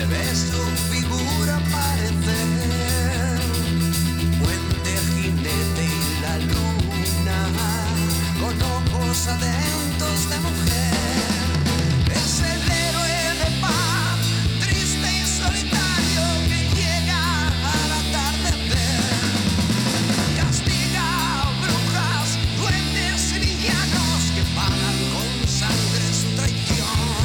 ves tu figura aparecer, puente, jinete y la luna, con ojos atentos de mujer. Es el héroe de paz, triste y solitario, que llega al atardecer. Castiga a brujas, duendes y villanos que pagan con sangre su traición.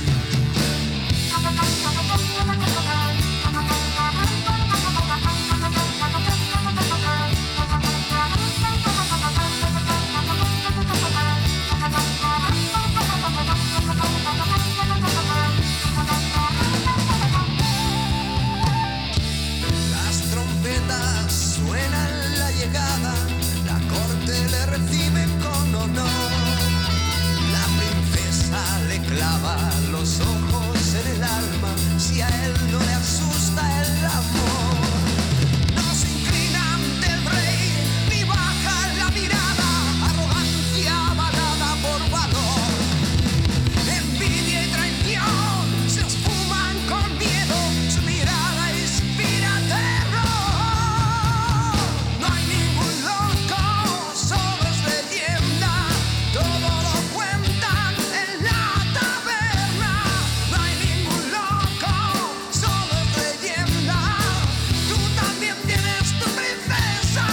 Las trompetas suenan la llegada, la corte le recibe con honor. La princesa le clava los ojos en el alma, si a él no le asusta el amor. No se inclina ante el rey, ni baja la mirada, arrogancia avalada por valor. Envidia y traición se esfuman con miedo, su mirada inspira terror. No hay ningún loco, solo es leyenda, todo lo cuentan en la taberna. No hay ningún loco, solo es leyenda, tú también tienes tu princesa.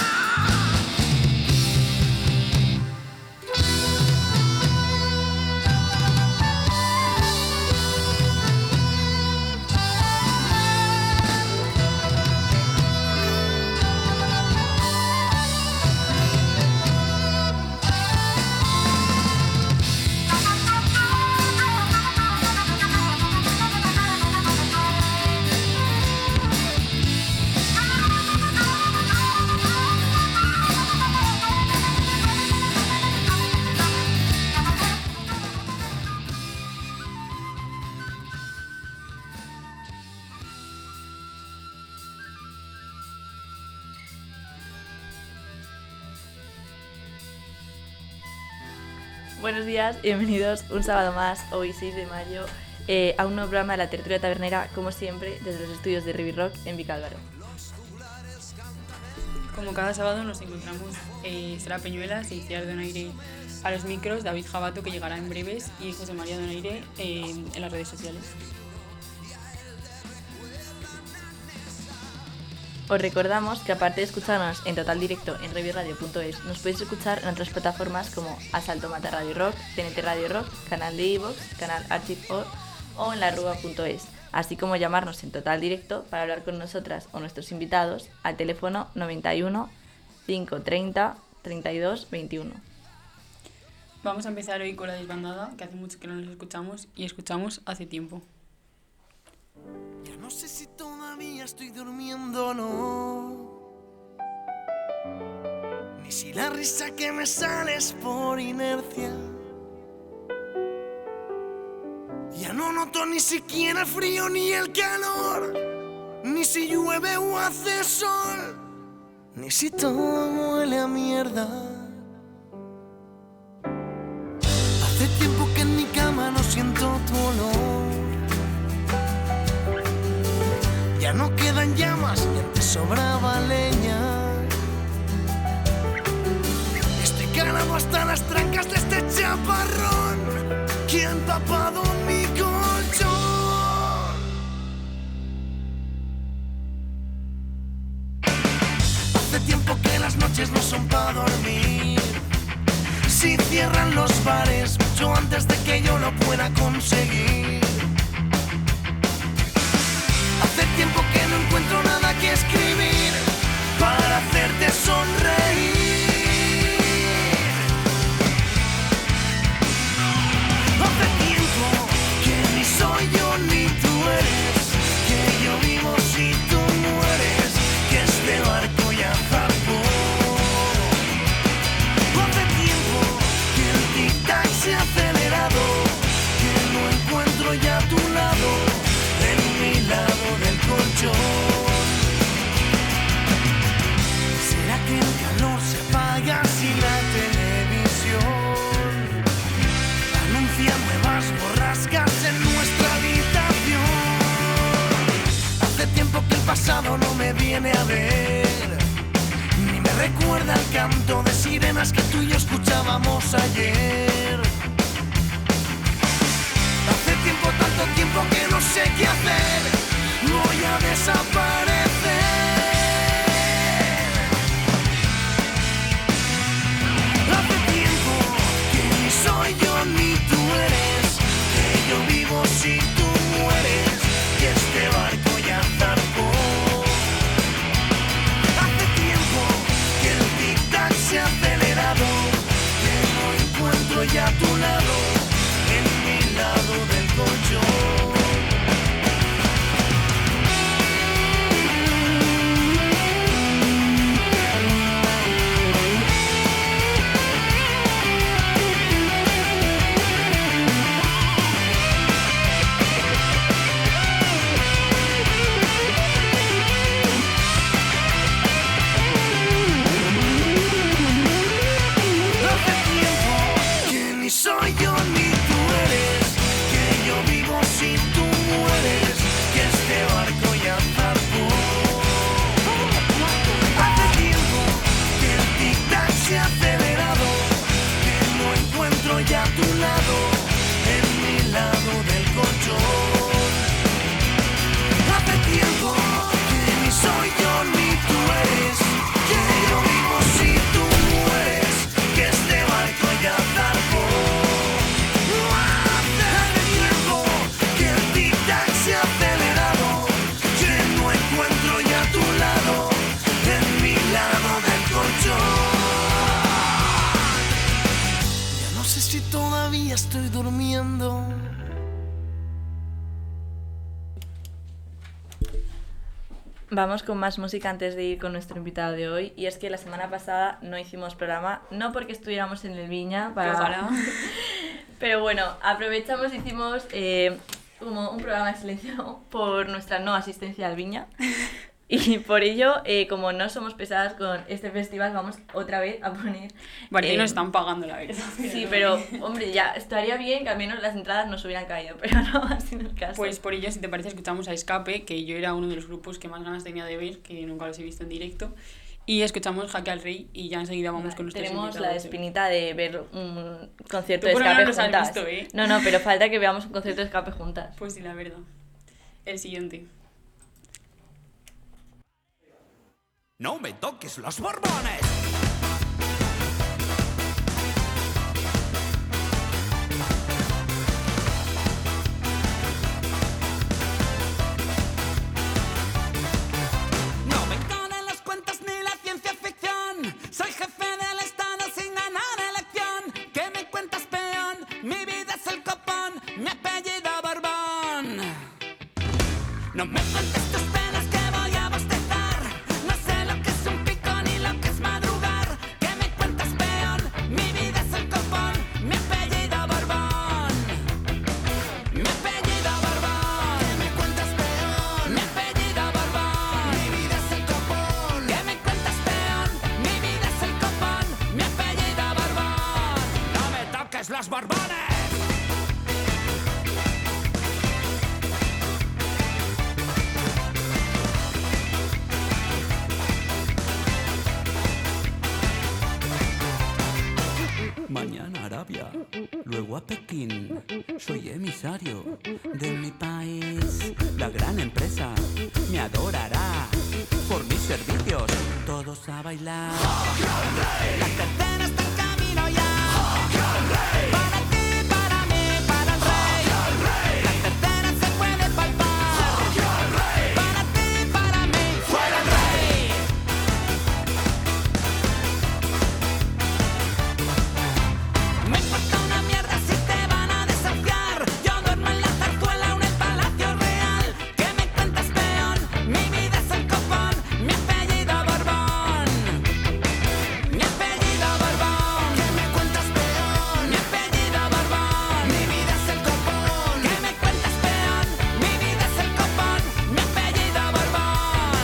Buenos días, bienvenidos un sábado más, hoy 6 de mayo, a un nuevo programa de la tertulia tabernera, como siempre, desde los estudios de River Rock en Vicálvaro. Como cada sábado nos encontramos Sara Peñuelas y Ciar Donaire a los micros, David Jabato, que llegará en breves, y José María Donaire en las redes sociales. Os recordamos que aparte de escucharnos en total directo en revirradio.es, nos podéis escuchar en otras plataformas como Asalto Mata Radio Rock, TNT Radio Rock, canal de iVoox, canal Archive.org o en larruga.es, así como llamarnos en total directo para hablar con nosotras o nuestros invitados al teléfono 91 530 32 21. Vamos a empezar hoy con la desbandada, que hace mucho que no nos escuchamos y escuchamos hace tiempo. Ya no sé si todavía estoy durmiendo o no, ni si la risa que me sale es por inercia. Ya no noto ni siquiera el frío ni el calor, ni si llueve o hace sol, ni si todo huele a mierda. Hace tiempo que en mi cama no siento tu olor. Ya no quedan llamas ni antes sobraba leña. Estoy calado hasta las trancas de este chaparrón que ha empapado mi colchón. Hace tiempo que las noches no son para dormir. Si cierran los bares mucho antes de que yo lo pueda conseguir. Hace tiempo que no encuentro nada que escribir para hacerte sonreír. Hace tiempo que ni soy yo ni tú eres, que yo vivo si tú mueres, que este barco ya zarpó. Hace tiempo que el tic-tac se ha acelerado, que no encuentro ya a tu lado, en mi lado del colchón. canto de sirenas que tú y yo escuchábamos ayer. Hace tiempo, tanto tiempo que no sé qué hacer, voy a desaparecer. Hace tiempo que ni soy yo ni tú eres, que yo vivo si tú mueres, que este barco ya zarpó. Hace tiempo que el tic-tac se ha acelerado, que no encuentro ya a tu lado, en mi lado del colchón. Soy yo ni tú eres, que yo vivo si tú mueres, que este barco ya zarpó. Hace tiempo que el tic-tac se ha acelerado, que no encuentro ya a tu lado, en mi lado del colchón. Hace tiempo que ni soy yo ni tú eres, que yo vivo si tú mueres, que este barco ya zarpó. Se ha acelerado, que no encuentro ya a tu lado, en mi lado del colchón. Ya no sé si todavía estoy durmiendo. Vamos con más música antes de ir con nuestro invitado de hoy. Y es que la semana pasada no hicimos programa, no porque estuviéramos en el Viña, pero bueno, aprovechamos y hicimos como un programa de selección por nuestra no asistencia al Viña. Y por ello, como no somos pesadas con este festival, vamos otra vez a poner... Vale, nos están pagando, la verdad. Sí, pero, hombre, ya estaría bien que al menos las entradas nos hubieran caído, pero no ha sido el caso. Pues por ello, si te parece, escuchamos a Escape, que yo era uno de los grupos que más ganas tenía de ver, que nunca los he visto en directo. Y escuchamos Jaque al Rey y ya enseguida vamos con nuestros Tenemos invitados. la espinita de ver un concierto Tú de por lo Escape menos juntas. has visto, ¿eh? No, pero falta que veamos un concierto de Escape juntas. Pues sí, la verdad. El siguiente. ¡No me toques los borbones! No me enganan los cuentos ni la ciencia ficción. Soy jefe del estado sin ganar elección. ¿Qué me cuentas, peón? Mi vida es el copón, mi apellido Borbón. No me cuentes tus penas que voy a bostezar. No sé lo que es un pico ni lo que es madrugar. ¿Qué me cuentas, peón? Mi vida es el copón, mi apellido Borbón. Mi apellido Borbón. ¿Qué me cuentas, peón? Mi apellido Borbón. Mi vida es el copón. ¿Qué me cuentas, peón? Mi vida es el copón, mi apellido Borbón. ¡No me toques los borbones! Mañana a Arabia, luego a Pekín. Soy emisario de mi país. La gran empresa me adorará por mis servicios. Todos a bailar. La cartera está en camino ya. Para ti, para mí, para el rey. La cartera se puede palpar. Para ti, para mí, fuera el rey. Me importa una mierda si te van a desafiar. Yo duermo en la zarzuela o en el Palacio Real. ¿Qué me cuentas, peón? Mi vida es el copón, mi apellido Borbón. Mi apellido Borbón. ¿Qué me cuentas, peón? Mi apellido Borbón. Mi vida es el copón. ¿Qué me cuentas, peón? Mi vida es el copón, mi apellido Borbón.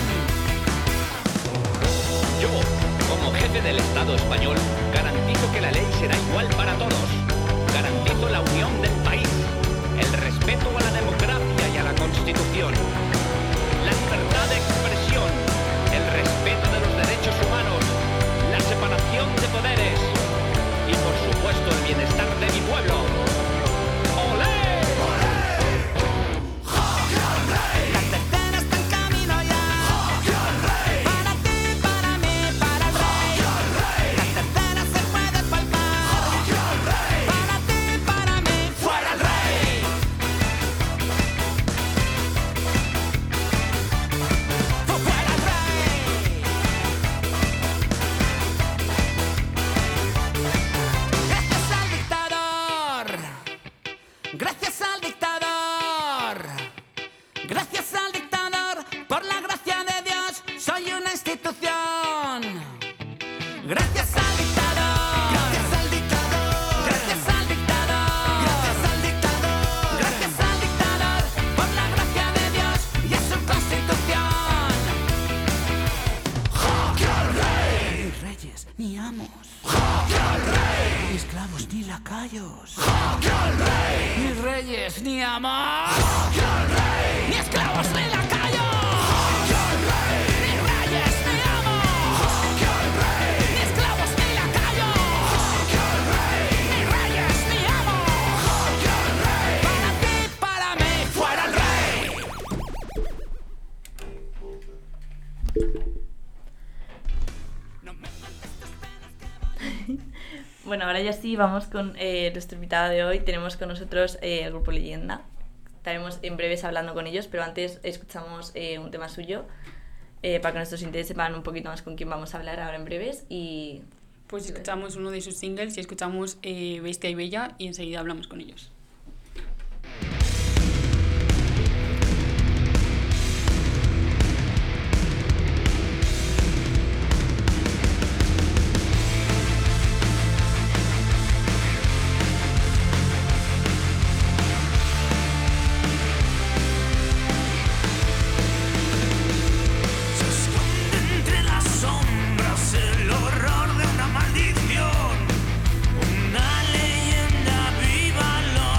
Yo, como jefe del Estado español, garantizo que la ley será igual para todos. Garantizo la unión del país, el respeto a la democracia y a la Constitución, la libertad de expresión, el respeto de los derechos humanos, la separación reyes ni amos, ni esclavos ni lacayos, ni reyes ni amos, ni esclavos ni lacayos, ni reyes ni amos, ni esclavos ni lacayos, ni reyes ni amos. Para ti, para mí, fuera el rey. Bueno, ahora ya sí, vamos con nuestro invitado de hoy. Tenemos con nosotros el grupo Leyenda. Estaremos en breves hablando con ellos, pero antes escuchamos un tema suyo para que nuestros intereses sepan un poquito más con quién vamos a hablar ahora en breves. Y pues escuchamos uno de sus singles y escuchamos Bestia y Bella y enseguida hablamos con ellos. Una leyenda viva lo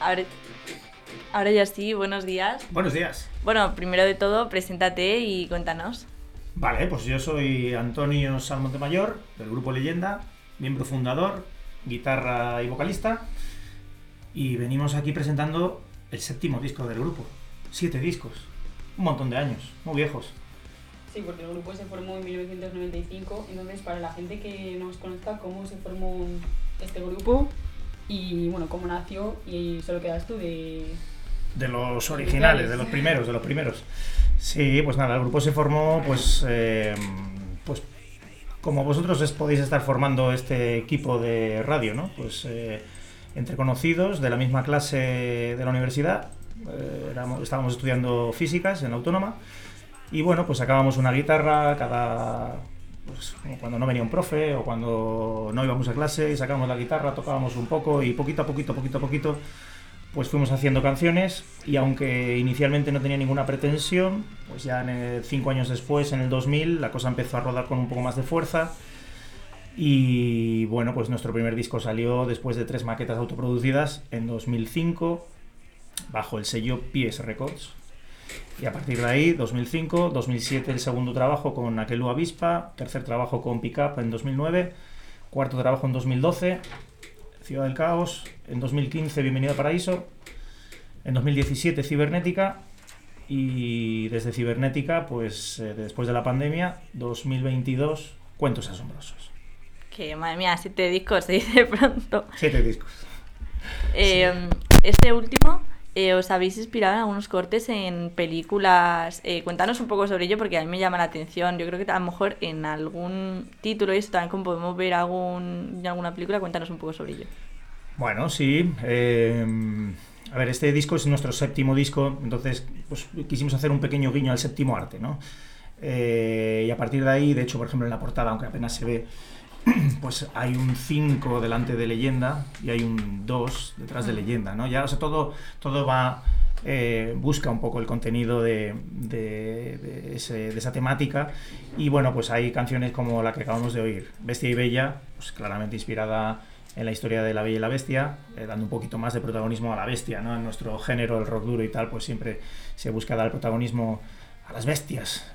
Ahora ya sí, buenos días. Buenos días. Bueno, primero de todo, preséntate y cuéntanos. Vale, pues yo soy Antonio Salmontemayor, del grupo Leyenda, miembro fundador, guitarra y vocalista, y venimos aquí presentando el 7º disco del grupo. 7 discos, un montón de años, muy viejos. Sí, porque el grupo se formó en 1995, entonces para la gente que no os conozca cómo se formó este grupo y bueno, cómo nació, y solo quedas tú de los originales, de los primeros. Sí, pues nada, el grupo se formó pues como vosotros podéis estar formando este equipo de radio, ¿no? Pues entre conocidos de la misma clase de la universidad, estábamos estudiando físicas en la Autónoma, y bueno, pues sacábamos una guitarra pues cuando no venía un profe o cuando no íbamos a clase, y sacábamos la guitarra, tocábamos un poco, y poquito a poquito pues fuimos haciendo canciones, y aunque inicialmente no tenía ninguna pretensión, pues ya 5 años después, en el 2000, la cosa empezó a rodar con un poco más de fuerza, y bueno, pues nuestro primer disco salió después de 3 maquetas autoproducidas en 2005, bajo el sello PS Records, y a partir de ahí, 2005, 2007 el segundo trabajo con Aquelú Avispa, tercer trabajo con Pickup en 2009, cuarto trabajo en 2012, Ciudad del Caos, en 2015 Bienvenido a Paraíso, en 2017 Cibernética, y desde Cibernética, pues después de la pandemia, 2022 Cuentos Asombrosos. Que madre mía, 7 discos se dice pronto. 7 discos. Sí. Este último, os habéis inspirado en algunos cortes en películas. Cuéntanos un poco sobre ello, porque a mí me llama la atención. Yo creo que a lo mejor en algún título, y esto también, como podemos ver alguna película, cuéntanos un poco sobre ello. Bueno, sí. A ver, este disco es nuestro 7º disco, entonces pues quisimos hacer un pequeño guiño al 7º arte, ¿no? Y a partir de ahí, de hecho, por ejemplo, en la portada, aunque apenas se ve, pues hay un 5 delante de Leyenda y hay un 2 detrás de Leyenda, ¿no? Ya, o sea, todo va, busca un poco el contenido de esa temática, y bueno, pues hay canciones como la que acabamos de oír, Bestia y Bella, pues claramente inspirada en la historia de La Bella y la Bestia, dando un poquito más de protagonismo a la bestia, ¿no? En nuestro género, el rock duro y tal, pues siempre se busca dar protagonismo a las bestias.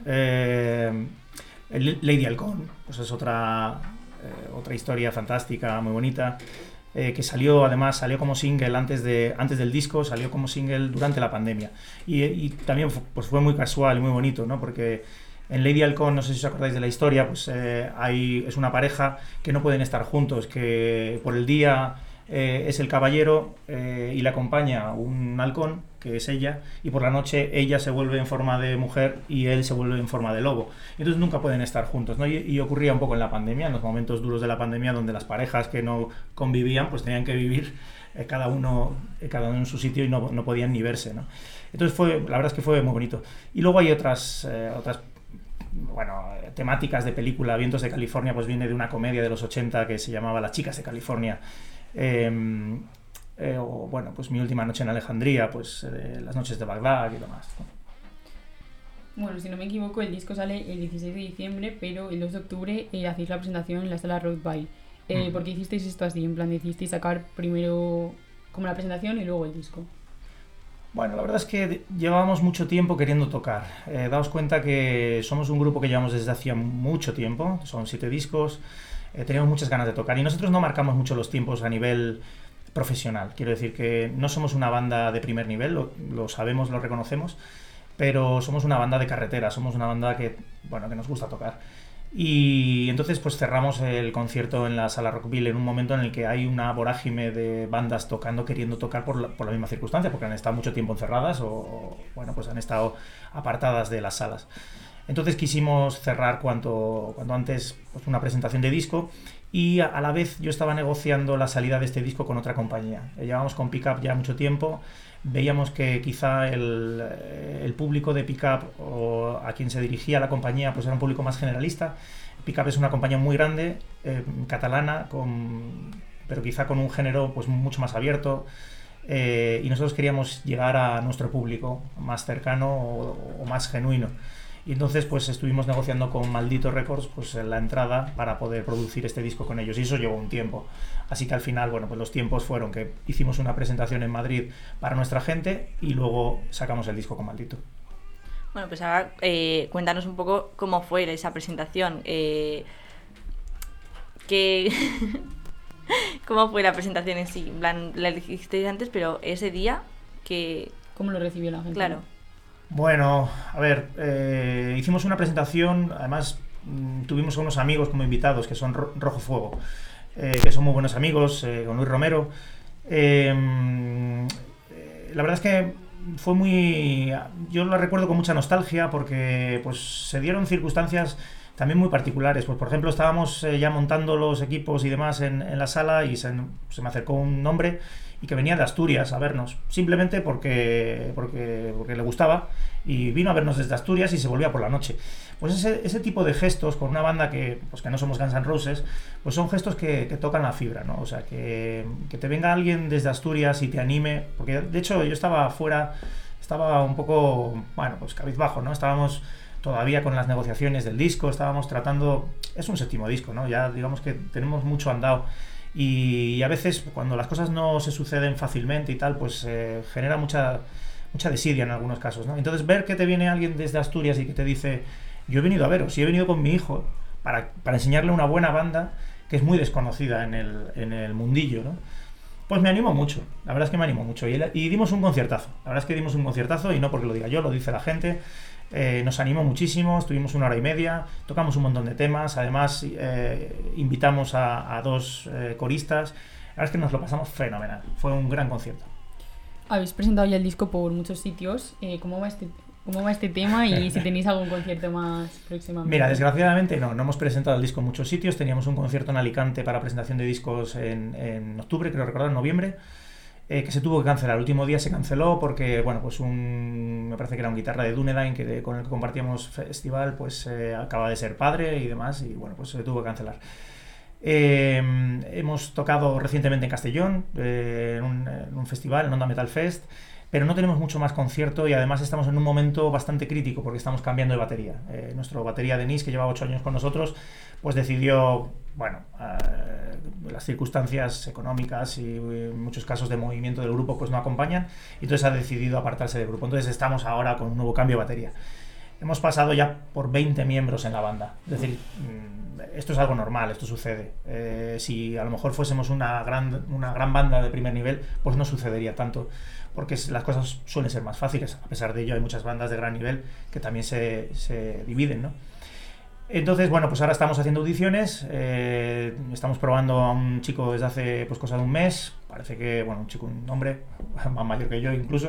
Lady Halcón, pues es otra historia fantástica, muy bonita, que salió como single antes del disco, salió como single durante la pandemia, y también pues fue muy casual y muy bonito, ¿no? Porque en Lady Halcón, no sé si os acordáis de la historia, pues es una pareja que no pueden estar juntos, que por el día es el caballero y le acompaña un halcón, que es ella, y por la noche ella se vuelve en forma de mujer y él se vuelve en forma de lobo. Entonces nunca pueden estar juntos, ¿no? Y ocurría un poco en la pandemia, en los momentos duros de la pandemia, donde las parejas que no convivían pues tenían que vivir cada uno en su sitio, y no podían ni verse, ¿no? Entonces la verdad es que fue muy bonito. Y luego hay otras temáticas de película. Vientos de California pues viene de una comedia de los 80 que se llamaba Las chicas de California. O bueno, pues Mi última noche en Alejandría, pues Las noches de Bagdad y demás, ¿no? Bueno, si no me equivoco, el disco sale el 16 de diciembre, pero el 2 de octubre hacéis la presentación en la sala Road By. ¿Por qué hicisteis esto así? En plan, decidisteis sacar primero como la presentación y luego el disco. Bueno, la verdad es que llevábamos mucho tiempo queriendo tocar. Daos cuenta que somos un grupo que llevamos desde hacía mucho tiempo, son 7 discos, teníamos muchas ganas de tocar, y nosotros no marcamos mucho los tiempos a nivel profesional. Quiero decir que no somos una banda de primer nivel, lo sabemos, lo reconocemos, pero somos una banda de carretera, somos una banda que nos gusta tocar. Y entonces pues cerramos el concierto en la sala Rockville en un momento en el que hay una vorágine de bandas queriendo tocar por la misma circunstancia, porque han estado mucho tiempo encerradas o pues han estado apartadas de las salas. Entonces quisimos cerrar cuanto antes pues una presentación de disco, y a la vez yo estaba negociando la salida de este disco con otra compañía. Llevábamos con Pickup ya mucho tiempo, veíamos que quizá el público de Pickup, o a quien se dirigía la compañía, pues era un público más generalista. Pickup es una compañía muy grande, catalana, pero quizá con un género pues mucho más abierto, y nosotros queríamos llegar a nuestro público más cercano o más genuino. Y entonces pues estuvimos negociando con Maldito Records pues la entrada para poder producir este disco con ellos, y eso llevó un tiempo. Así que al final, bueno, pues los tiempos fueron que hicimos una presentación en Madrid para nuestra gente y luego sacamos el disco con Maldito. Bueno, pues ahora cuéntanos un poco cómo fue esa presentación. ¿Cómo fue la presentación en sí? En plan, la dijiste antes, pero ese día que... ¿Cómo lo recibió la gente? Claro. Bueno, a ver, hicimos una presentación, además tuvimos a unos amigos como invitados que son Rojo Fuego, que son muy buenos amigos, con Luis Romero. La verdad es que fue muy... Yo la recuerdo con mucha nostalgia porque pues se dieron circunstancias también muy particulares. Pues por ejemplo estábamos ya montando los equipos y demás en la sala y se me acercó un hombre y que venía de Asturias a vernos, simplemente porque le gustaba y vino a vernos desde Asturias y se volvía por la noche. Pues ese tipo de gestos con una banda que no somos Guns N' Roses, pues son gestos que tocan la fibra, ¿no? O sea, que te venga alguien desde Asturias y te anime, porque de hecho yo estaba afuera, estaba un poco, bueno, pues cabizbajo, ¿no? Estábamos todavía con las negociaciones del disco, estábamos tratando, es un 7º disco, ¿no? Ya digamos que tenemos mucho andado y a veces cuando las cosas no se suceden fácilmente y tal, pues genera mucha desidia en algunos casos, ¿no? Entonces ver que te viene alguien desde Asturias y que te dice, yo he venido a veros y he venido con mi hijo para enseñarle una buena banda que es muy desconocida en el mundillo, ¿no? Pues me animó mucho, la verdad es que me animó mucho y dimos un conciertazo, la verdad es que dimos un conciertazo y no porque lo diga yo, lo dice la gente. Nos animó muchísimo, estuvimos 1 hora y media, tocamos un montón de temas, además invitamos a 2 coristas, la verdad es que nos lo pasamos fenomenal, fue un gran concierto. Habéis presentado ya el disco por muchos sitios, ¿cómo va este tema y si tenéis algún concierto más próximamente? Mira, desgraciadamente no hemos presentado el disco en muchos sitios, teníamos un concierto en Alicante para presentación de discos en octubre, creo recordar, en noviembre, que se tuvo que cancelar. El último día se canceló porque, bueno, pues me parece que era un guitarra de Dunedain con el que compartíamos festival, pues acaba de ser padre y demás, y bueno, pues se tuvo que cancelar. Hemos tocado recientemente en Castellón, en un festival, en Onda Metal Fest, pero no tenemos mucho más concierto y además estamos en un momento bastante crítico porque estamos cambiando de batería. Nuestro batería Denis, que lleva 8 años con nosotros, pues decidió, bueno, las circunstancias económicas y en muchos casos de movimiento del grupo pues no acompañan y entonces ha decidido apartarse del grupo. Entonces estamos ahora con un nuevo cambio de batería. Hemos pasado ya por 20 miembros en la banda, es decir, esto es algo normal, esto sucede. Si a lo mejor fuésemos una gran banda de primer nivel, pues no sucedería tanto, porque las cosas suelen ser más fáciles. A pesar de ello hay muchas bandas de gran nivel que también se dividen, ¿no? Entonces, bueno, pues ahora estamos haciendo audiciones, estamos probando a un chico desde hace pues cosa de un mes, parece que, bueno, un hombre, más mayor que yo incluso,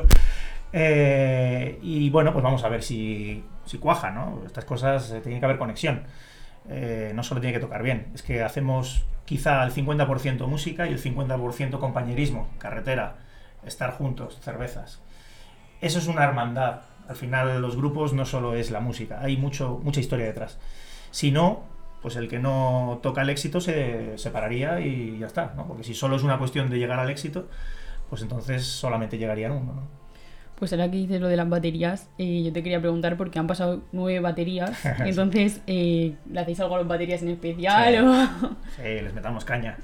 y bueno, pues vamos a ver si cuaja, ¿no? Estas cosas tiene que haber conexión, no solo tiene que tocar bien, es que hacemos quizá el 50% música y el 50% compañerismo, carretera, estar juntos, cervezas. Eso es una hermandad. Al final los grupos no solo es la música, hay mucha historia detrás. Si no, pues el que no toca el éxito se separaría y ya está, ¿no? Porque si solo es una cuestión de llegar al éxito, pues entonces solamente llegarían uno, ¿no? Pues ahora que dices lo de las baterías, yo te quería preguntar porque han pasado 9 baterías, entonces, ¿le hacéis algo a las baterías en especial? Sí, o... sí, les metamos caña.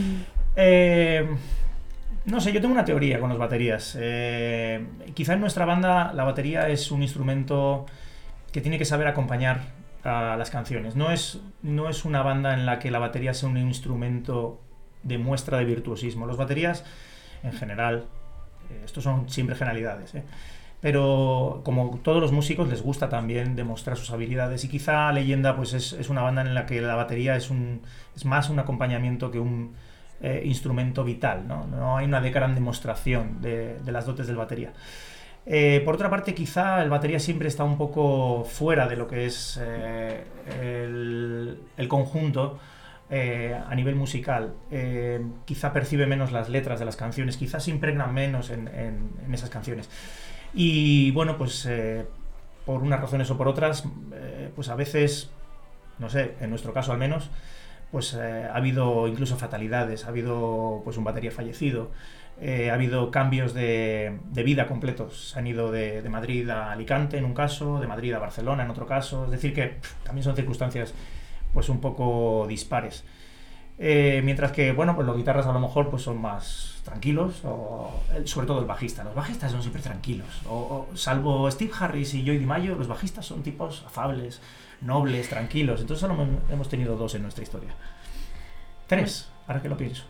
No sé, yo tengo una teoría con las baterías. Quizá en nuestra banda la batería es un instrumento que tiene que saber acompañar a las canciones. No es una banda en la que la batería sea un instrumento de muestra de virtuosismo. Las baterías, en general, estos son siempre generalidades, pero como todos los músicos les gusta también demostrar sus habilidades y quizá Leyenda pues es una banda en la que la batería es más un acompañamiento que un instrumento vital, ¿no? No hay una gran demostración de las dotes del batería. Por otra parte, quizá el batería siempre está un poco fuera de lo que es el conjunto a nivel musical. Quizá percibe menos las letras de las canciones, quizá se impregna menos en esas canciones. Y bueno, pues por unas razones o por otras, pues a veces, no sé, en nuestro caso al menos, pues ha habido incluso fatalidades, ha habido pues un batería fallecido, ha habido cambios de vida completos, se han ido de Madrid a Alicante en un caso, de Madrid a Barcelona en otro caso, es decir que también son circunstancias pues un poco dispares. Mientras que, bueno, pues los guitarras a lo mejor pues son más tranquilos, sobre todo el bajista. Los bajistas son siempre tranquilos. Salvo Steve Harris y Joey DiMaggio, los bajistas son tipos afables, nobles, tranquilos. Entonces solo hemos tenido 2 en nuestra historia. 3, ahora que lo pienso.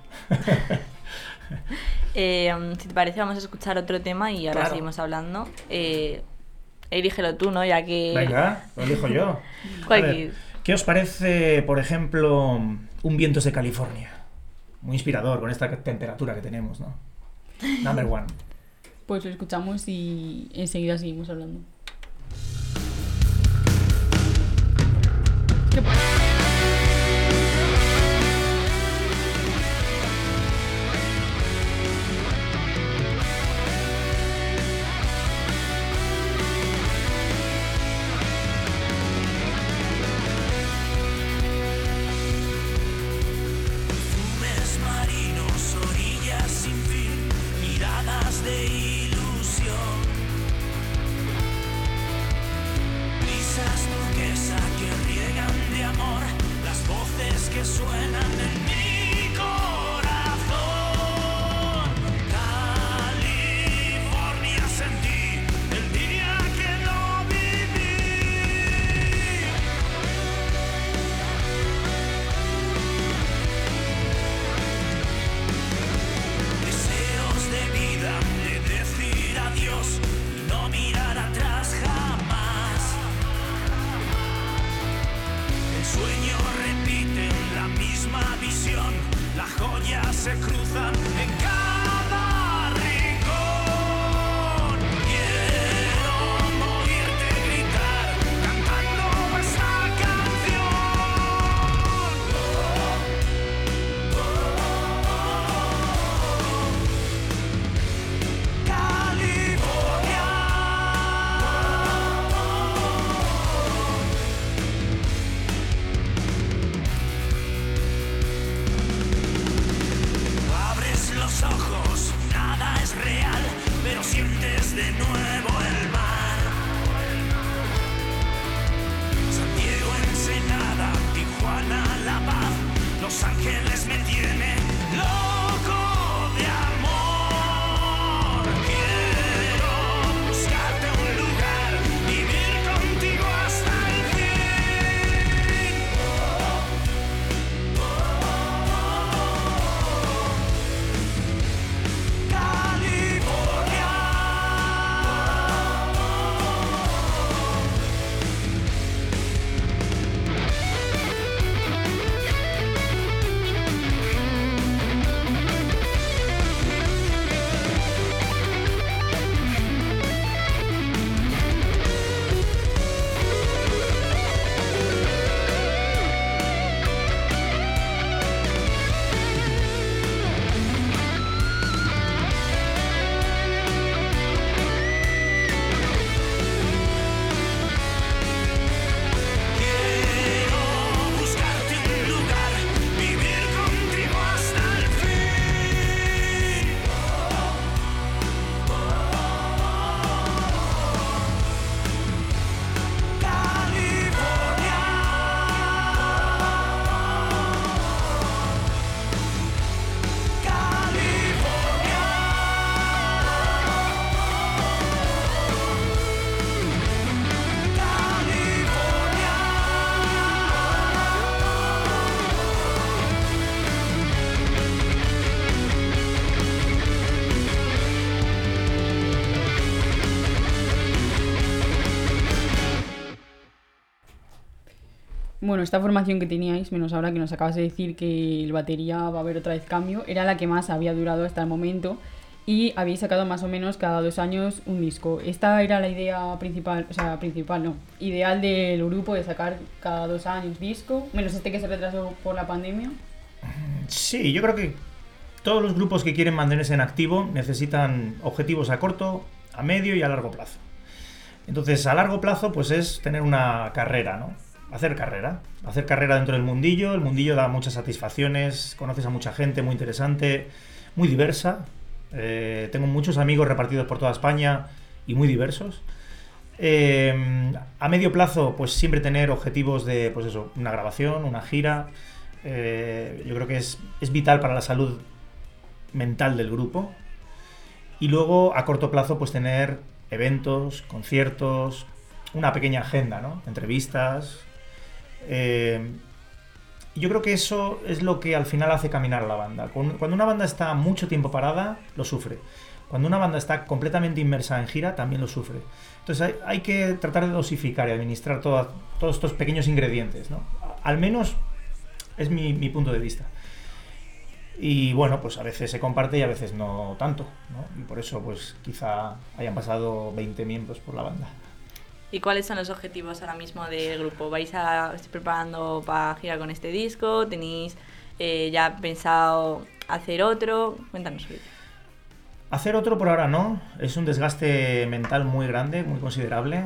Si te parece, vamos a escuchar otro tema y ahora seguimos hablando. Elígelo tú, ¿no? Ya que... Venga, lo elijo yo. Cualquier... ¿Qué os parece, por ejemplo, Un vientos de California? Muy inspirador con esta temperatura que tenemos, ¿no? Number 1. Pues lo escuchamos y enseguida seguimos hablando. ¿Qué pasa? Bueno, esta formación que teníais, menos ahora que nos acabas de decir que el batería va a haber otra vez cambio, era la que más había durado hasta el momento y habéis sacado más o menos cada 2 años un disco. Esta era la idea principal, o sea, principal no, ideal del grupo, de sacar cada 2 años disco, menos este que se retrasó por la pandemia. Sí, yo creo que todos los grupos que quieren mantenerse en activo necesitan objetivos a corto, a medio y a largo plazo. Entonces, a largo plazo, pues es tener una carrera, ¿no? Hacer carrera dentro del mundillo. El mundillo da muchas satisfacciones, conoces a mucha gente muy interesante, muy diversa. Tengo muchos amigos repartidos por toda España y muy diversos. A medio plazo, pues siempre tener objetivos de, pues eso, una grabación, una gira, Yo creo que es vital para la salud mental del grupo. Y luego, a corto plazo, pues tener eventos, conciertos, una pequeña agenda, ¿no? Entrevistas. Yo creo que eso es lo que al final hace caminar a la banda. Cuando una banda está mucho tiempo parada, lo sufre. Cuando una banda está completamente inmersa en gira, también lo sufre. Entonces hay que tratar de dosificar y administrar todos estos pequeños ingredientes, ¿no? Al menos es mi punto de vista. Y bueno, pues a veces se comparte y a veces no tanto, ¿no? Y por eso pues quizá hayan pasado 20 miembros por la banda. ¿Y cuáles son los objetivos ahora mismo del grupo? ¿Estáis preparando para girar con este disco? ¿Tenéis ya pensado hacer otro? Cuéntanos. Hacer otro por ahora no, es un desgaste mental muy grande, muy considerable.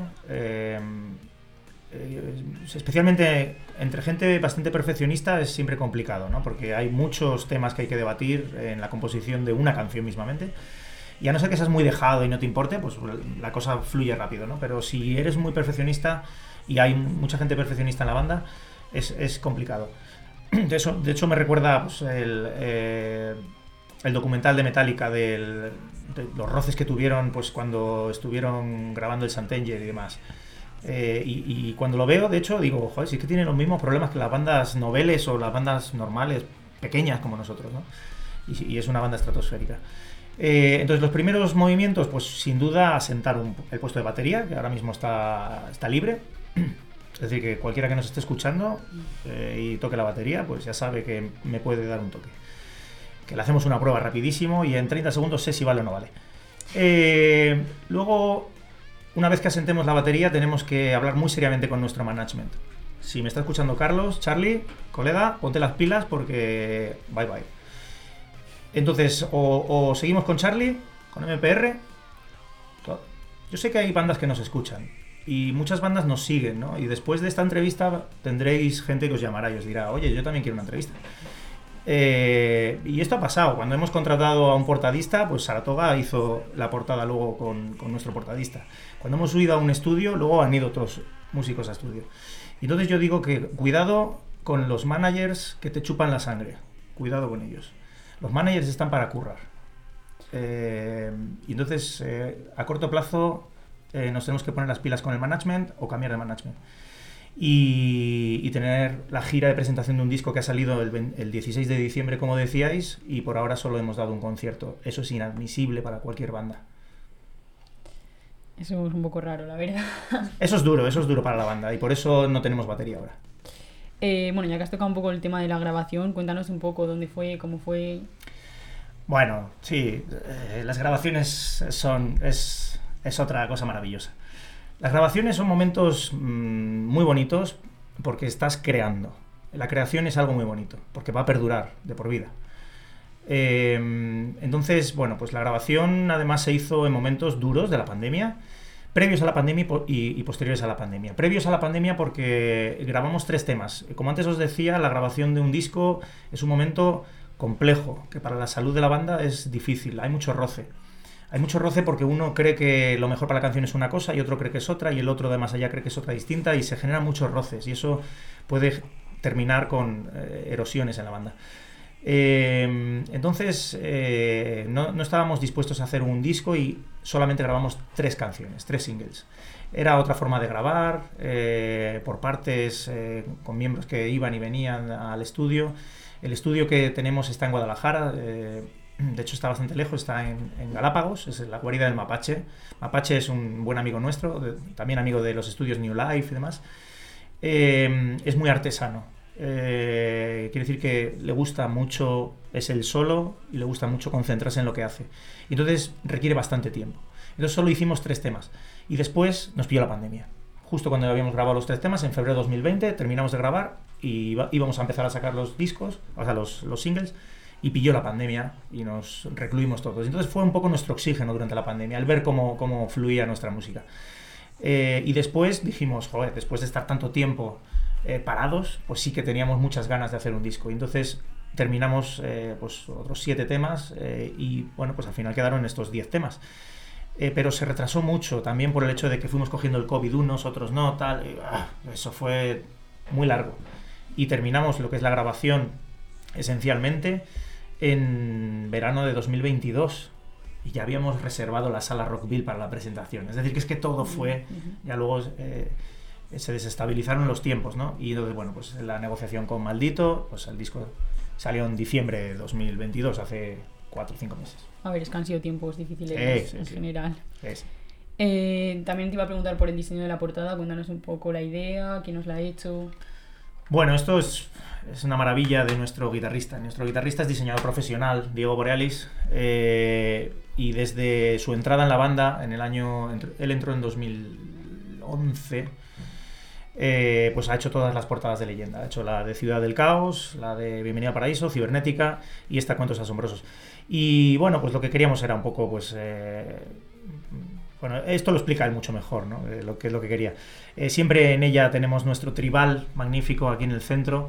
Especialmente entre gente bastante perfeccionista es siempre complicado, ¿no? Porque hay muchos temas que hay que debatir en la composición de una canción mismamente. Y a no ser que seas muy dejado y no te importe, pues la cosa fluye rápido, ¿no? Pero si eres muy perfeccionista, y hay mucha gente perfeccionista en la banda, es complicado. De hecho me recuerda pues, el documental de Metallica de los roces que tuvieron pues cuando estuvieron grabando el Santanger y demás. Y cuando lo veo, de hecho, digo, joder, sí que tienen los mismos problemas que las bandas noveles o las bandas normales, pequeñas como nosotros, ¿no? Y es una banda estratosférica. Entonces los primeros movimientos, pues sin duda asentar el puesto de batería, que ahora mismo está libre. Es decir, que cualquiera que nos esté escuchando y toque la batería, pues ya sabe que me puede dar un toque. Que le hacemos una prueba rapidísimo y en 30 segundos sé si vale o no vale. Luego, una vez que asentemos la batería, tenemos que hablar muy seriamente con nuestro management. Si me está escuchando Carlos, Charlie, colega, ponte las pilas porque bye bye. Entonces, o seguimos con Charlie, con MPR. Yo sé que hay bandas que nos escuchan y muchas bandas nos siguen, ¿no? Y después de esta entrevista tendréis gente que os llamará y os dirá, oye, yo también quiero una entrevista. Y esto ha pasado. Cuando hemos contratado a un portadista, pues Saratoga hizo la portada luego con nuestro portadista. Cuando hemos subido a un estudio, luego han ido otros músicos a estudio. Y entonces yo digo que cuidado con los managers que te chupan la sangre. Cuidado con ellos. Los managers están para currar. Y entonces, a corto plazo, nos tenemos que poner las pilas con el management o cambiar de management. Y tener la gira de presentación de un disco que ha salido el 16 de diciembre, como decíais, y por ahora solo hemos dado un concierto. Eso es inadmisible para cualquier banda. Eso es un poco raro, la verdad. Eso es duro para la banda, y por eso no tenemos batería ahora. Bueno, ya que has tocado un poco el tema de la grabación, cuéntanos un poco dónde fue, cómo fue. Bueno, sí, las grabaciones es otra cosa maravillosa. Las grabaciones son momentos muy bonitos porque estás creando. La creación es algo muy bonito porque va a perdurar de por vida. Entonces, bueno, pues la grabación además se hizo en momentos duros de la pandemia, previos a la pandemia y posteriores a la pandemia. Previos a la pandemia porque grabamos 3 temas. Como antes os decía, la grabación de un disco es un momento complejo, que para la salud de la banda es difícil, hay mucho roce. Hay mucho roce porque uno cree que lo mejor para la canción es una cosa y otro cree que es otra y el otro de más allá cree que es otra distinta y se generan muchos roces y eso puede terminar con erosiones en la banda. Entonces no estábamos dispuestos a hacer un disco y solamente grabamos 3 canciones, 3 singles. Era otra forma de grabar, por partes, con miembros que iban y venían al estudio. El estudio que tenemos está en Guadalajara, de hecho está bastante lejos, está en Galápagos, es la guarida del Mapache. Mapache es un buen amigo nuestro, también amigo de los estudios New Life y demás. Es muy artesano. Quiere decir que le gusta mucho, es el solo y le gusta mucho concentrarse en lo que hace. Y entonces requiere bastante tiempo. Entonces solo hicimos 3 temas y después nos pilló la pandemia. Justo cuando habíamos grabado los 3 temas, en febrero de 2020, terminamos de grabar y íbamos a empezar a sacar los discos, o sea, los singles, y pilló la pandemia y nos recluimos todos. Entonces fue un poco nuestro oxígeno durante la pandemia, al ver cómo fluía nuestra música. Y después dijimos, joder, después de estar tanto tiempo parados, pues sí que teníamos muchas ganas de hacer un disco. Y entonces terminamos pues otros 7 temas y bueno, pues al final quedaron estos 10 temas. Pero se retrasó mucho también por el hecho de que fuimos cogiendo el COVID unos, otros no, tal. Eso fue muy largo. y terminamos lo que es la grabación esencialmente en verano de 2022 y ya habíamos reservado la sala Rockville para la presentación. Es decir, que es que todo fue, ya luego se desestabilizaron los tiempos, ¿no? Y entonces, bueno, pues la negociación con Maldito, pues el disco salió en diciembre de 2022, hace 4 o 5 meses. A ver, es que han sido tiempos difíciles en general. También te iba a preguntar por el diseño de la portada, cuéntanos un poco la idea, quién os la ha hecho. Bueno, esto es una maravilla de nuestro guitarrista. Nuestro guitarrista es diseñador profesional, Diego Borealis, y desde su entrada en la banda, él entró en 2011, pues ha hecho todas las portadas de Leyenda. Ha hecho la de Ciudad del Caos, la de Bienvenida al Paraíso, Cibernética y esta Cuentos Asombrosos. Y bueno, pues lo que queríamos era un poco, pues... bueno, esto lo explica él mucho mejor, ¿no? Lo que es lo que quería. Siempre en ella tenemos nuestro tribal magnífico aquí en el centro.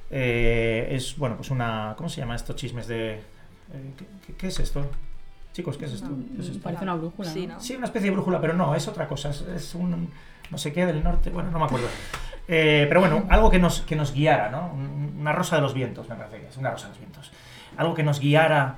Es, bueno, pues una... ¿Cómo se llama estos chismes de...? ¿Qué es esto? Chicos, ¿qué es esto? ¿Qué es esto? Parece una brújula, Sí, ¿no? ¿no? Sí, una especie de brújula, pero no, es otra cosa. Es un... no sé qué del norte... Bueno, no me acuerdo. Pero bueno, algo que nos guiara, ¿no? Una rosa de los vientos, me parece que es. Una rosa de los vientos. Algo que nos guiara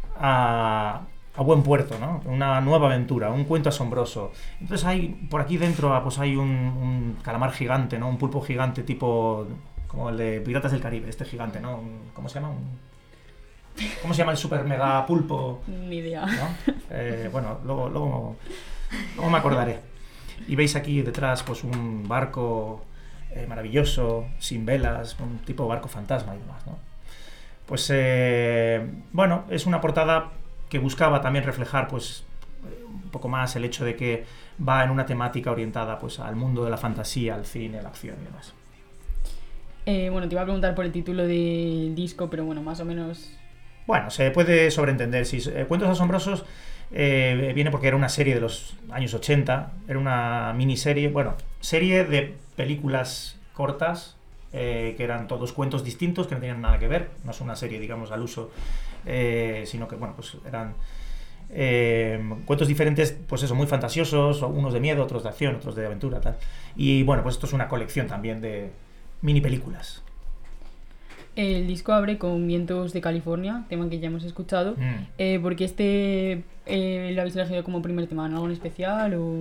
a buen puerto, ¿no? Una nueva aventura, un cuento asombroso. Entonces hay, por aquí dentro, pues hay un calamar gigante, ¿no? Un pulpo gigante tipo... como el de Piratas del Caribe, este gigante, ¿no? ¿Cómo se llama? ¿Cómo se llama el super mega pulpo? Ni idea. ¿No? Bueno, luego me acordaré. Y veis aquí detrás, pues un barco maravilloso, sin velas, un tipo de barco fantasma y demás, ¿no? Pues, bueno, es una portada que buscaba también reflejar, pues, un poco más el hecho de que va en una temática orientada, pues, al mundo de la fantasía, al cine, la acción y demás. Bueno, te iba a preguntar por el título del disco, pero bueno, más o menos... Bueno, se puede sobreentender. Si Cuentos Asombrosos viene porque era una serie de los años 80, era una miniserie, bueno, serie de películas cortas, que eran todos cuentos distintos, que no tenían nada que ver, no es una serie, digamos, al uso, sino que, bueno, pues eran cuentos diferentes, pues eso, muy fantasiosos, unos de miedo, otros de acción, otros de aventura, tal. Y bueno, pues esto es una colección también de mini películas. El disco abre con Vientos de California, tema que ya hemos escuchado. Porque lo habéis elegido como primer tema, ¿no? ¿Algo en especial o...?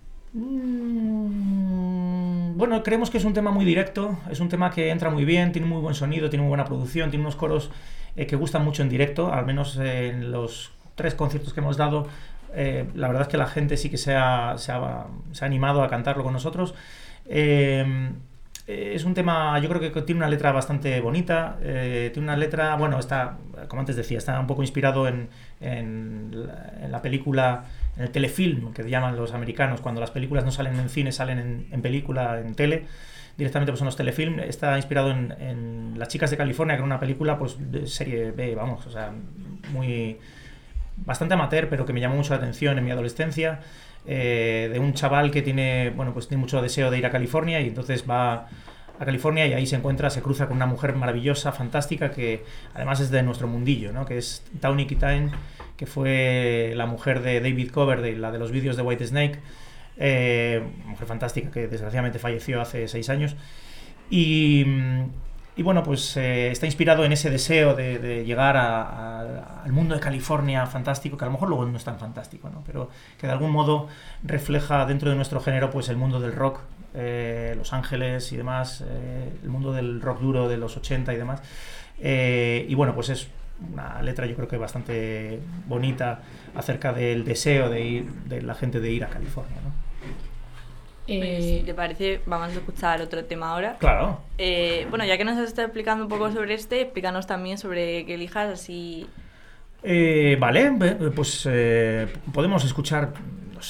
Bueno, creemos que es un tema muy directo, es un tema que entra muy bien, tiene muy buen sonido, tiene muy buena producción, tiene unos coros que gustan mucho en directo, al menos en los 3 conciertos que hemos dado. La verdad es que la gente sí que se ha animado a cantarlo con nosotros. Es un tema, yo creo que tiene una letra bastante bonita, tiene una letra, bueno, está, como antes decía, está un poco inspirado en la película, en el telefilm, que llaman los americanos, cuando las películas no salen en cine, salen en película, en tele, directamente pues son los telefilm. Está inspirado en Las Chicas de California, que era una película pues de serie B, vamos, o sea, bastante amateur, pero que me llamó mucho la atención en mi adolescencia. De un chaval que tiene mucho deseo de ir a California y entonces va a California y ahí se cruza con una mujer maravillosa, fantástica, que además es de nuestro mundillo, ¿no? Que es Tawny Kitaen, que fue la mujer de David Coverdale, la de los vídeos de White Snake, mujer fantástica que desgraciadamente falleció hace 6 años. Y bueno, pues está inspirado en ese deseo de llegar al mundo de California fantástico, que a lo mejor luego no es tan fantástico, ¿no? Pero que de algún modo refleja dentro de nuestro género pues el mundo del rock, Los Ángeles y demás, el mundo del rock duro de los 80 y demás. Y bueno, pues es una letra yo creo que bastante bonita acerca del deseo de la gente de ir a California, ¿no? Pues, si te parece, vamos a escuchar otro tema ahora. Claro. Bueno, ya que nos has estado explicando un poco sobre explícanos también sobre qué elijas, así... Vale, pues podemos escuchar, no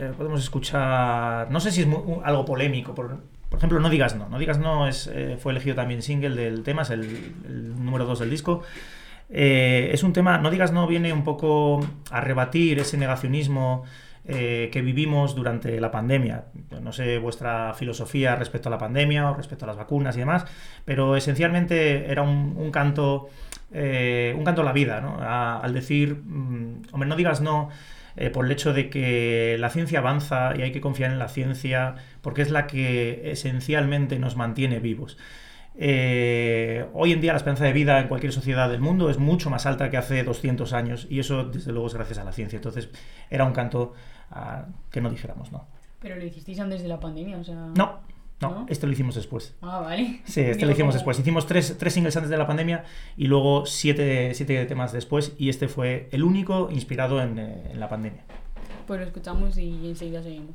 sé si es algo polémico, por ejemplo, No digas no. No digas no fue elegido también single del tema, es el número 2 del disco. Es un tema, No digas no viene un poco a rebatir ese negacionismo que vivimos durante la pandemia. No sé vuestra filosofía respecto a la pandemia o respecto a las vacunas y demás, pero esencialmente era un canto a la vida, ¿no? Al decir, hombre, no digas no por el hecho de que la ciencia avanza y hay que confiar en la ciencia porque es la que esencialmente nos mantiene vivos. Hoy en día la esperanza de vida en cualquier sociedad del mundo es mucho más alta que hace 200 años y eso desde luego es gracias a la ciencia. Entonces era un canto que no dijéramos, ¿no? Pero lo hicisteis antes de la pandemia, o sea... No, ¿No? este lo hicimos después. Ah, vale. Sí, este lo hicimos después. Hicimos tres singles antes de la pandemia y luego siete temas después y este fue el único inspirado en la pandemia. Pues lo escuchamos y enseguida seguimos.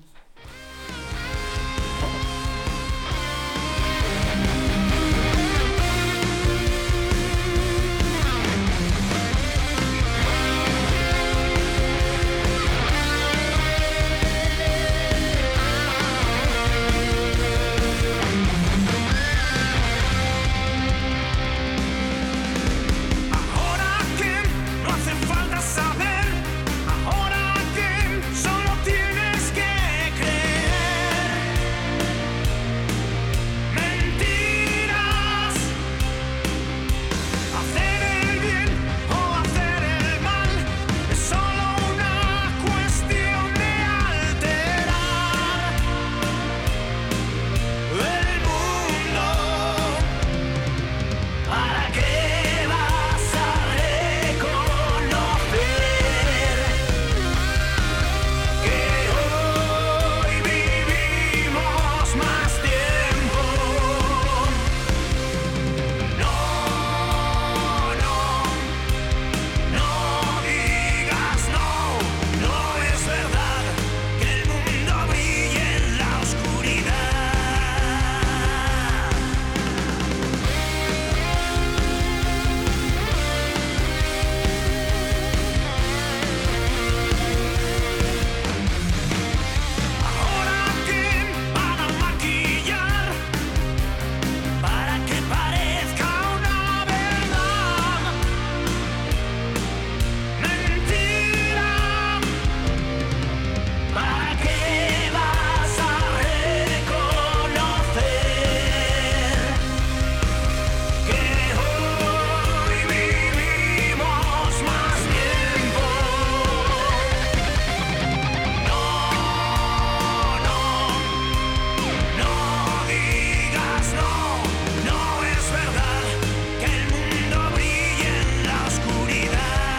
Ahora que no hace falta saber, ahora que solo tienes que creer. Mentiras, hacer el bien o hacer el mal es solo una cuestión de alterar el mundo. ¿Para qué vas a reconocer que hoy vivimos más tiempo? No digas no, no es verdad que el mundo brille en la oscuridad. Ahora que van a maquillar para que parezca una verdad. Mentira, ¿para qué vas a reconocer que hoy vivimos más tiempo? No digas no, no es verdad que el mundo brille en la oscuridad.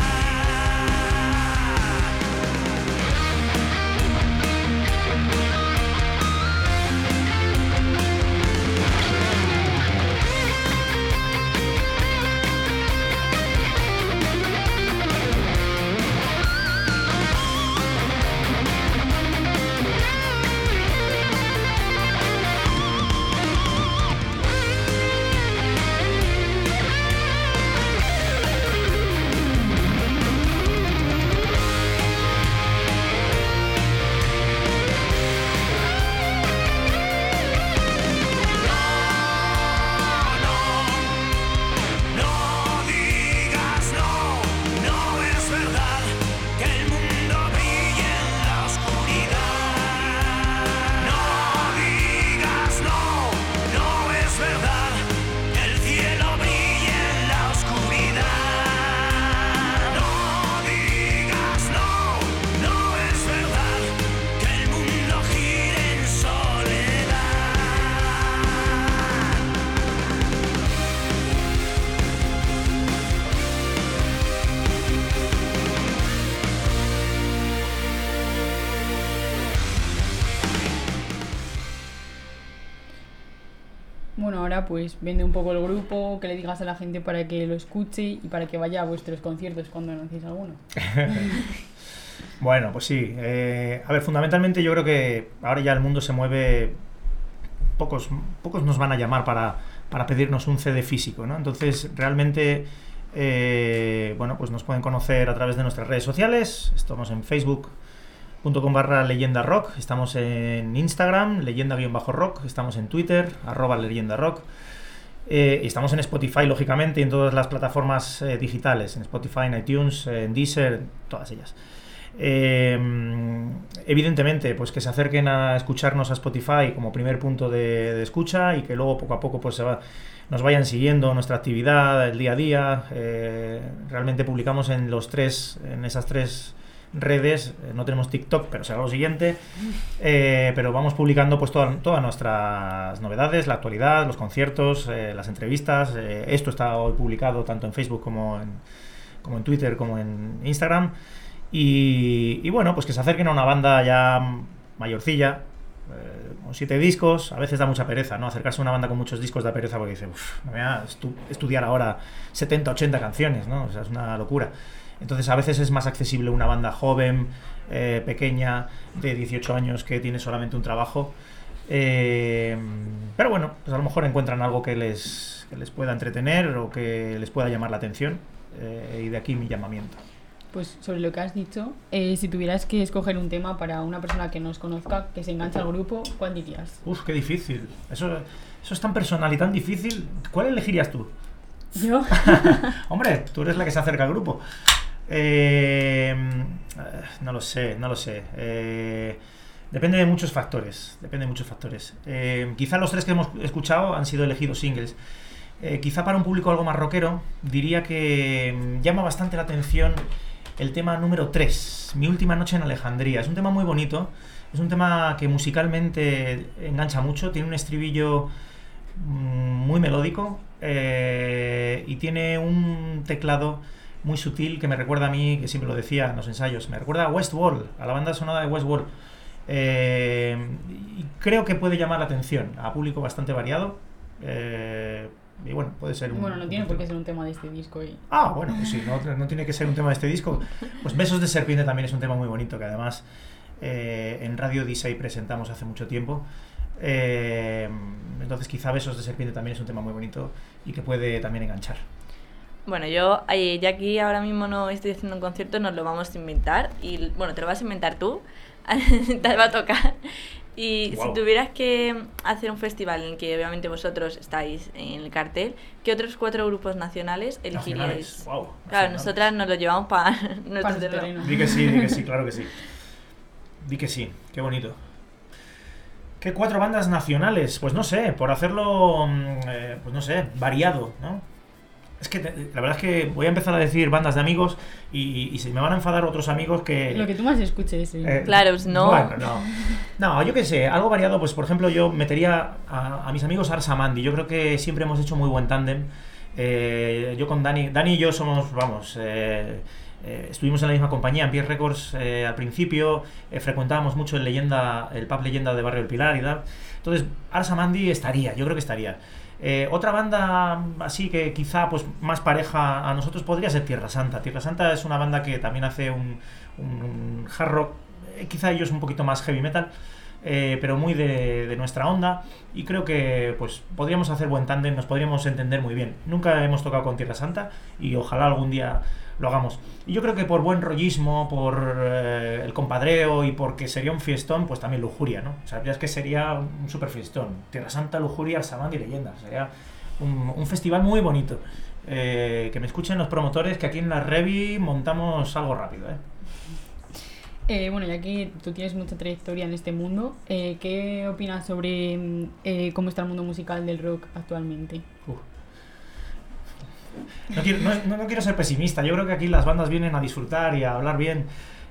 No digas no, no es verdad que el mundo brille en la oscuridad. No digas no, no es verdad que el cielo brille en la oscuridad. No digas no, no es verdad que el mundo gire en soledad. Bueno, ahora pues vende un poco el grupo, que le digas a la gente para que lo escuche y para que vaya a vuestros conciertos cuando anunciéis alguno. Bueno, pues sí. A ver, fundamentalmente yo creo que ahora ya el mundo se mueve. Pocos nos van a llamar para pedirnos un CD físico, ¿no? Entonces, realmente, bueno, pues nos pueden conocer a través de nuestras redes sociales. Estamos en facebook.com/leyendarock, estamos en Instagram, leyenda-rock, estamos en Twitter, @leyendarock. Y estamos en Spotify, lógicamente, y en todas las plataformas digitales, en Spotify, en iTunes, en Deezer, todas ellas. Evidentemente, pues que se acerquen a escucharnos a Spotify como primer punto de escucha y que luego poco a poco pues nos vayan siguiendo nuestra actividad, el día a día. Realmente publicamos en esas tres redes, no tenemos TikTok, pero será lo siguiente, pero vamos publicando pues todas nuestras novedades, la actualidad, los conciertos, las entrevistas. Esto está hoy publicado tanto en Facebook como en Twitter, como en Instagram. Y bueno, pues que se acerquen a una banda ya mayorcilla, con 7 discos. A veces da mucha pereza, ¿no? Acercarse a una banda con muchos discos da pereza porque dice, me voy a estudiar ahora 70, 80 canciones, ¿no? O sea, es una locura. Entonces a veces es más accesible una banda joven, pequeña, de 18 años que tiene solamente un trabajo. Pero bueno, pues a lo mejor encuentran algo que les pueda entretener o que les pueda llamar la atención, y de aquí mi llamamiento. Pues sobre lo que has dicho, si tuvieras que escoger un tema para una persona que nos conozca, que se engancha al grupo, ¿cuál dirías? Uf, qué difícil. Eso es tan personal y tan difícil. ¿Cuál elegirías tú? ¿Yo? Hombre, tú eres la que se acerca al grupo. No lo sé. Depende de muchos factores. Quizá los 3 que hemos escuchado han sido elegidos singles. Quizá para un público algo más rockero, diría que llama bastante la atención el tema número 3, Mi última noche en Alejandría. Es un tema muy bonito, es un tema que musicalmente engancha mucho, tiene un estribillo muy melódico, y tiene un teclado muy sutil que me recuerda a mí, que siempre lo decía en los ensayos, me recuerda a Westworld, a la banda sonora de Westworld. Y creo que puede llamar la atención a público bastante variado. Y bueno, puede ser un... Bueno, no tiene por qué ser un tema de este disco. Bueno, pues sí, no tiene que ser un tema de este disco. Pues Besos de Serpiente también es un tema muy bonito, que además en Radio Disney presentamos hace mucho tiempo. Entonces quizá Besos de Serpiente también es un tema muy bonito y que puede también enganchar. Bueno, yo ya aquí ahora mismo no estoy haciendo un concierto, nos lo vamos a inventar. Y bueno, te lo vas a inventar tú, te va a tocar. Y wow. Si tuvieras que hacer un festival en el que obviamente vosotros estáis en el cartel, ¿qué otros 4 grupos nacionales elegiríais? Wow, claro, nosotras nos lo llevamos para nuestro terreno. Di que sí, claro que sí. Di que sí, qué bonito. ¿Qué 4 bandas nacionales? Pues no sé, por hacerlo, pues no sé, variado, ¿no? Es que la verdad es que voy a empezar a decir bandas de amigos y se me van a enfadar otros amigos que... Lo que tú más escuches, sí. Claro, no. Bueno, no, yo qué sé, algo variado, pues por ejemplo yo metería a mis amigos Arsamandi. Yo creo que siempre hemos hecho muy buen tándem. Yo con Dani y yo somos, estuvimos en la misma compañía, en Pierre Records, al principio, frecuentábamos mucho el pub Leyenda de Barrio del Pilar y tal. Entonces Arsamandi yo creo que estaría. Otra banda así que quizá pues más pareja a nosotros podría ser Tierra Santa. Tierra Santa es una banda que también hace un hard rock, quizá ellos un poquito más heavy metal, pero muy de nuestra onda, y creo que pues podríamos hacer buen tándem, nos podríamos entender muy bien. Nunca hemos tocado con Tierra Santa y ojalá algún día lo hagamos. Y yo creo que por buen rollismo, por el compadreo y porque sería un fiestón, pues también Lujuria, ¿no? O sea, ya es que sería un super fiestón. Tierra Santa, Lujuria, Arsamandi y Leyenda. Sería un festival muy bonito. Que me escuchen los promotores, que aquí en la Revi montamos algo rápido, Bueno, ya que tú tienes mucha trayectoria en este mundo, ¿qué opinas sobre cómo está el mundo musical del rock actualmente? No quiero ser pesimista. Yo creo que aquí las bandas vienen a disfrutar y a hablar bien.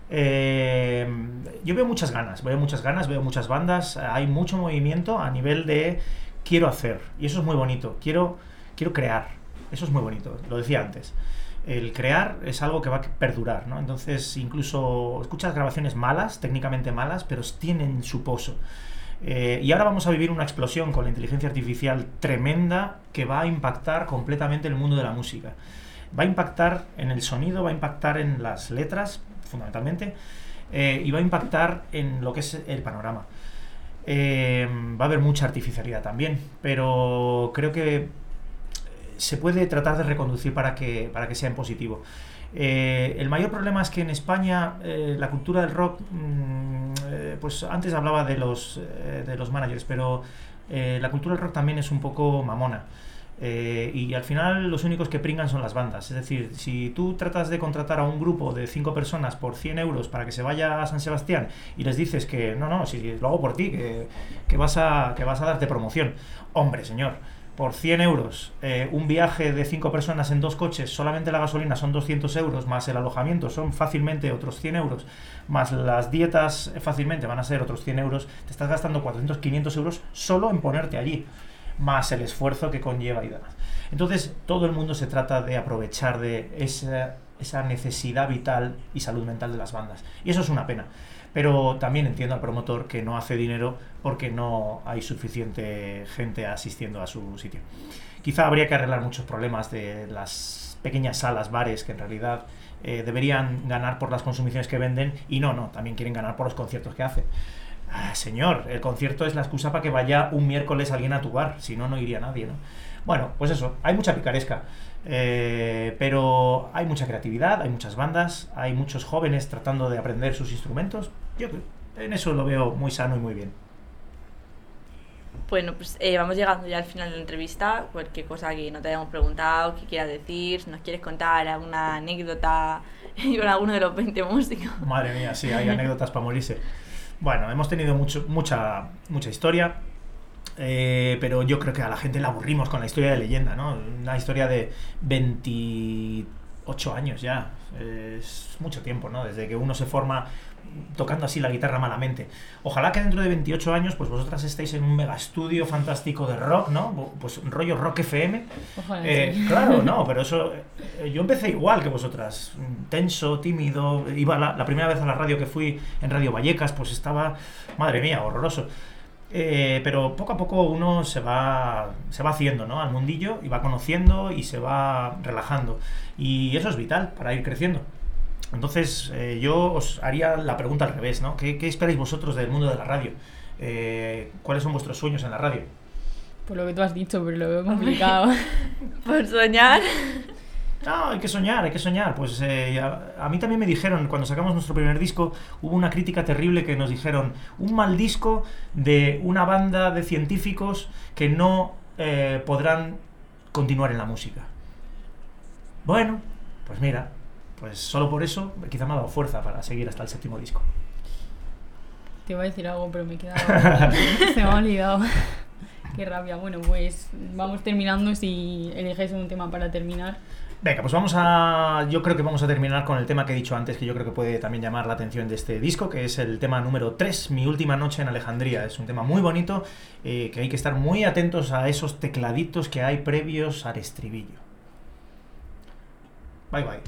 Yo veo muchas ganas, veo muchas bandas. Hay mucho movimiento a nivel de quiero hacer, y eso es muy bonito. Quiero crear, eso es muy bonito. Lo decía antes. El crear es algo que va a perdurar, ¿no? Entonces, incluso escuchas grabaciones malas, técnicamente malas, pero tienen su pozo. Y ahora vamos a vivir una explosión con la inteligencia artificial tremenda que va a impactar completamente el mundo de la música. Va a impactar en el sonido, va a impactar en las letras, fundamentalmente, y va a impactar en lo que es el panorama. Va a haber mucha artificialidad también, pero creo que se puede tratar de reconducir para que sea en positivo. El mayor problema es que en España la cultura del rock, pues antes hablaba de los managers, pero la cultura del rock también es un poco mamona. Y al final los únicos que pringan son las bandas. Es decir, si tú tratas de contratar a un grupo de 5 personas por 100 euros para que se vaya a San Sebastián y les dices que no, si lo hago por ti, que vas a darte promoción. Hombre, señor, por 100 euros un viaje de 5 personas en 2 coches, solamente la gasolina son 200 euros, más el alojamiento son fácilmente otros 100 euros, más las dietas fácilmente van a ser otros 100 euros, te estás gastando 400, 500 euros solo en ponerte allí, más el esfuerzo que conlleva y demás. Entonces, todo el mundo se trata de aprovechar de esa necesidad vital y salud mental de las bandas. Y eso es una pena. Pero también entiendo al promotor que no hace dinero porque no hay suficiente gente asistiendo a su sitio. Quizá habría que arreglar muchos problemas de las pequeñas salas, bares, que en realidad deberían ganar por las consumiciones que venden y no, también quieren ganar por los conciertos que hacen. Señor, el concierto es la excusa para que vaya un miércoles alguien a tu bar, si no, no iría nadie, ¿no? Bueno, pues eso, hay mucha picaresca, pero hay mucha creatividad, hay muchas bandas, hay muchos jóvenes tratando de aprender sus instrumentos. Yo en eso lo veo muy sano y muy bien. Bueno, pues vamos llegando ya al final de la entrevista. Cualquier cosa que no te hayamos preguntado, que quieras decir, si nos quieres contar alguna anécdota con alguno de los 20 músicos. Madre mía, sí, hay anécdotas para morirse. Bueno, hemos tenido mucha historia, pero yo creo que a la gente la aburrimos con la historia de leyenda, ¿no? Una historia de 28 años ya, es mucho tiempo, ¿no? Desde que uno se forma tocando así la guitarra malamente. Ojalá que dentro de 28 años pues vosotras estéis en un mega estudio fantástico de rock, ¿no? Pues rollo Rock FM. Ojalá, sí. Claro, no, pero eso... yo empecé igual que vosotras, tenso, tímido. Iba la primera vez a la radio que fui en Radio Vallecas, pues estaba... Madre mía, horroroso. Pero poco a poco uno se va haciendo, ¿no? Al mundillo y va conociendo y se va relajando. Y eso es vital para ir creciendo. Entonces, yo os haría la pregunta al revés, ¿no? ¿Qué esperáis vosotros del mundo de la radio? ¿Cuáles son vuestros sueños en la radio? Por lo que tú has dicho, pero lo veo complicado. Por soñar. No, hay que soñar. Pues a mí también me dijeron, cuando sacamos nuestro primer disco, hubo una crítica terrible que nos dijeron, un mal disco de una banda de científicos que no podrán continuar en la música. Bueno, pues mira... Pues solo por eso quizá me ha dado fuerza para seguir hasta el 7º disco. Te iba a decir algo, pero me he quedado... Se me ha olvidado. Qué rabia. Bueno, pues vamos terminando. Si eliges un tema para terminar. Venga, pues yo creo que vamos a terminar con el tema que he dicho antes, que yo creo que puede también llamar la atención de este disco, que es el tema número 3, Mi última noche en Alejandría. Es un tema muy bonito, que hay que estar muy atentos a esos tecladitos que hay previos al estribillo. Bye, bye.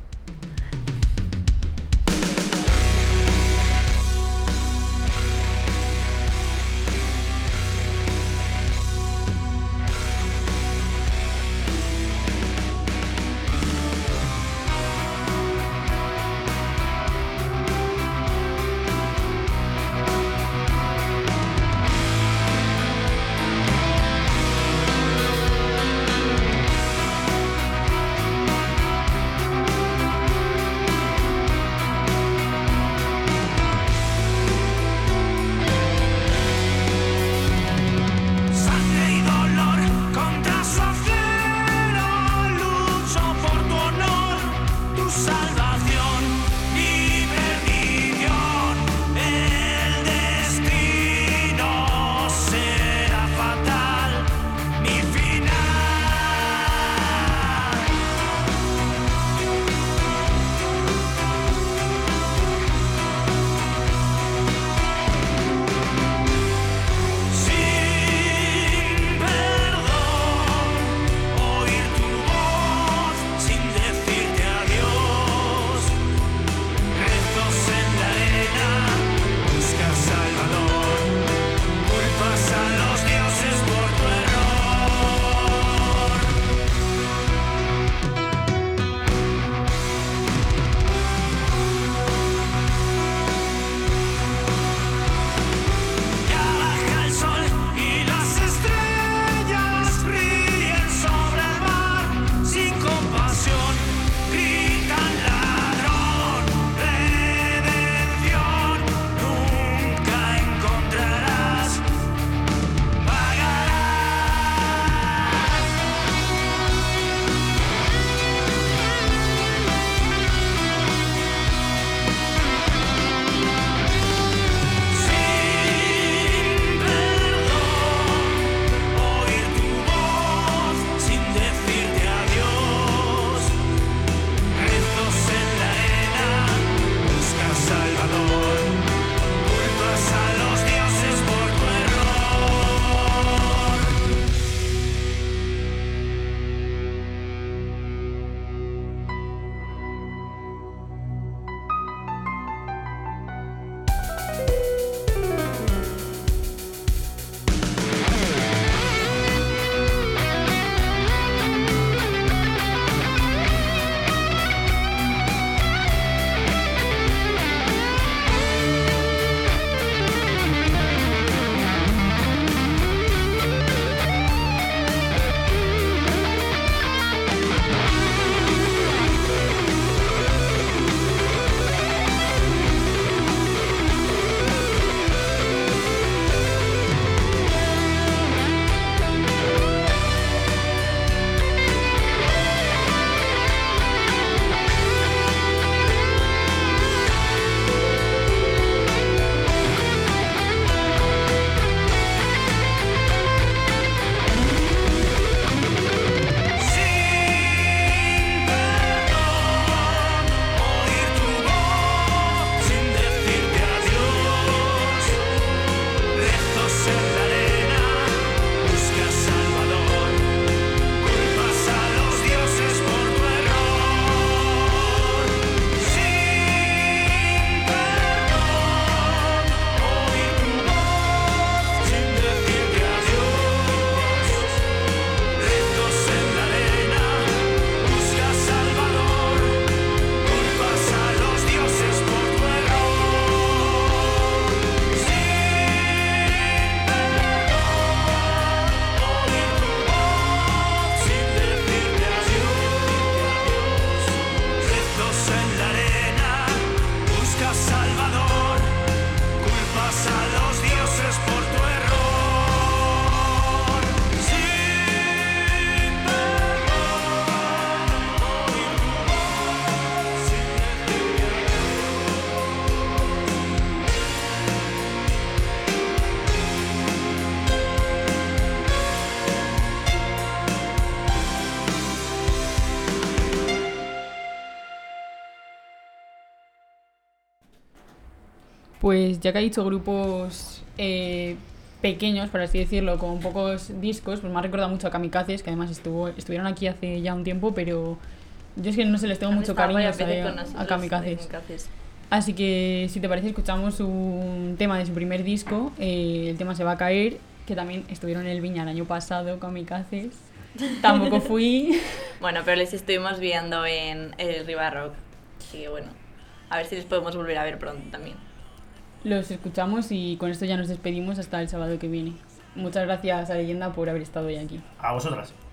Pues ya que ha dicho grupos pequeños, por así decirlo, con pocos discos, pues me ha recordado mucho a Kamikazes, que además estuvieron aquí hace ya un tiempo, pero yo es que no sé, les tengo mucho cariño a Kamikazes. Así que si te parece escuchamos un tema de su primer disco, el tema Se va a caer, que también estuvieron en el Viña el año pasado, Kamikazes. Tampoco fui. Bueno, pero les estuvimos viendo en el Riva Rock, así que bueno, a ver si les podemos volver a ver pronto también. Los escuchamos y con esto ya nos despedimos hasta el sábado que viene. Muchas gracias a Leyenda por haber estado hoy aquí. A vosotras.